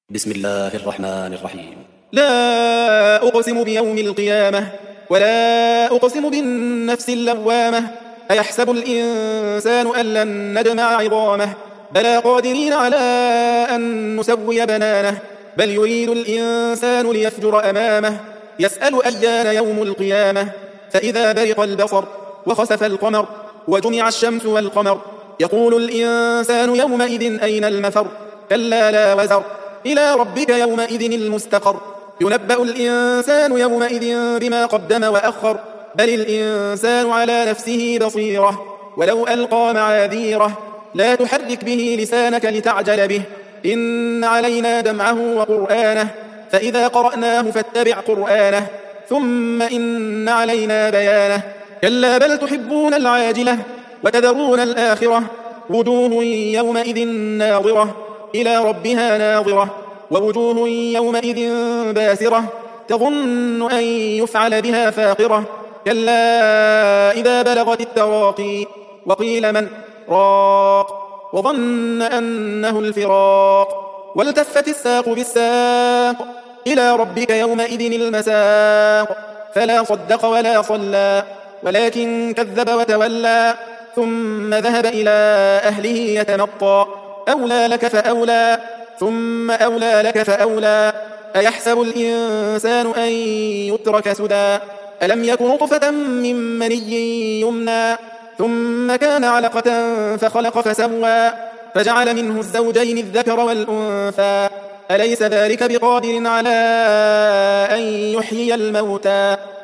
بسم الله الرحمن الرحيم. لا أقسم بيوم القيامة ولا أقسم بالنفس اللوامة. أيحسب الإنسان أن لن نجمع عظامه بلى قادرين على أن نسوي بنانه بل يريد الإنسان ليفجر أمامه يسأل أيان يوم القيامة فإذا برق البصر وخسف القمر وجمع الشمس والقمر يقول الإنسان يومئذ أين المفر كلا لا وزر إلى ربك يومئذ المستقر ينبأ الإنسان يومئذ بما قدم وأخر بل الإنسان على نفسه بصيرة ولو ألقى معاذيره لا تحرك به لسانك لتعجل به إن علينا جمعه وقرآنه فإذا قرأناه فاتبع قرآنه ثم إن علينا بيانه كلا بل تحبون العاجلة وتذرون الآخرة وجوه يومئذ ناظرة إلى ربها ناظرة ووجوه يومئذ باسرة تظن أن يفعل بها فاقرة كلا إذا بلغت التراقي وقيل من راق وظن أنه الفراق والتفت الساق بالساق إلى ربك يومئذ المساق فلا صدق ولا صلى ولكن كذب وتولى ثم ذهب إلى أهله يتمطى أولى لك فأولى ثم أولى لك فأولى أيحسب الإنسان أن يترك سدى ألم يك نطفة من مني يمنى ثم كان علقة فخلق فسوى فجعل منه الزوجين الذكر والأنثى أليس ذلك بقادر على أن يحيي الموتى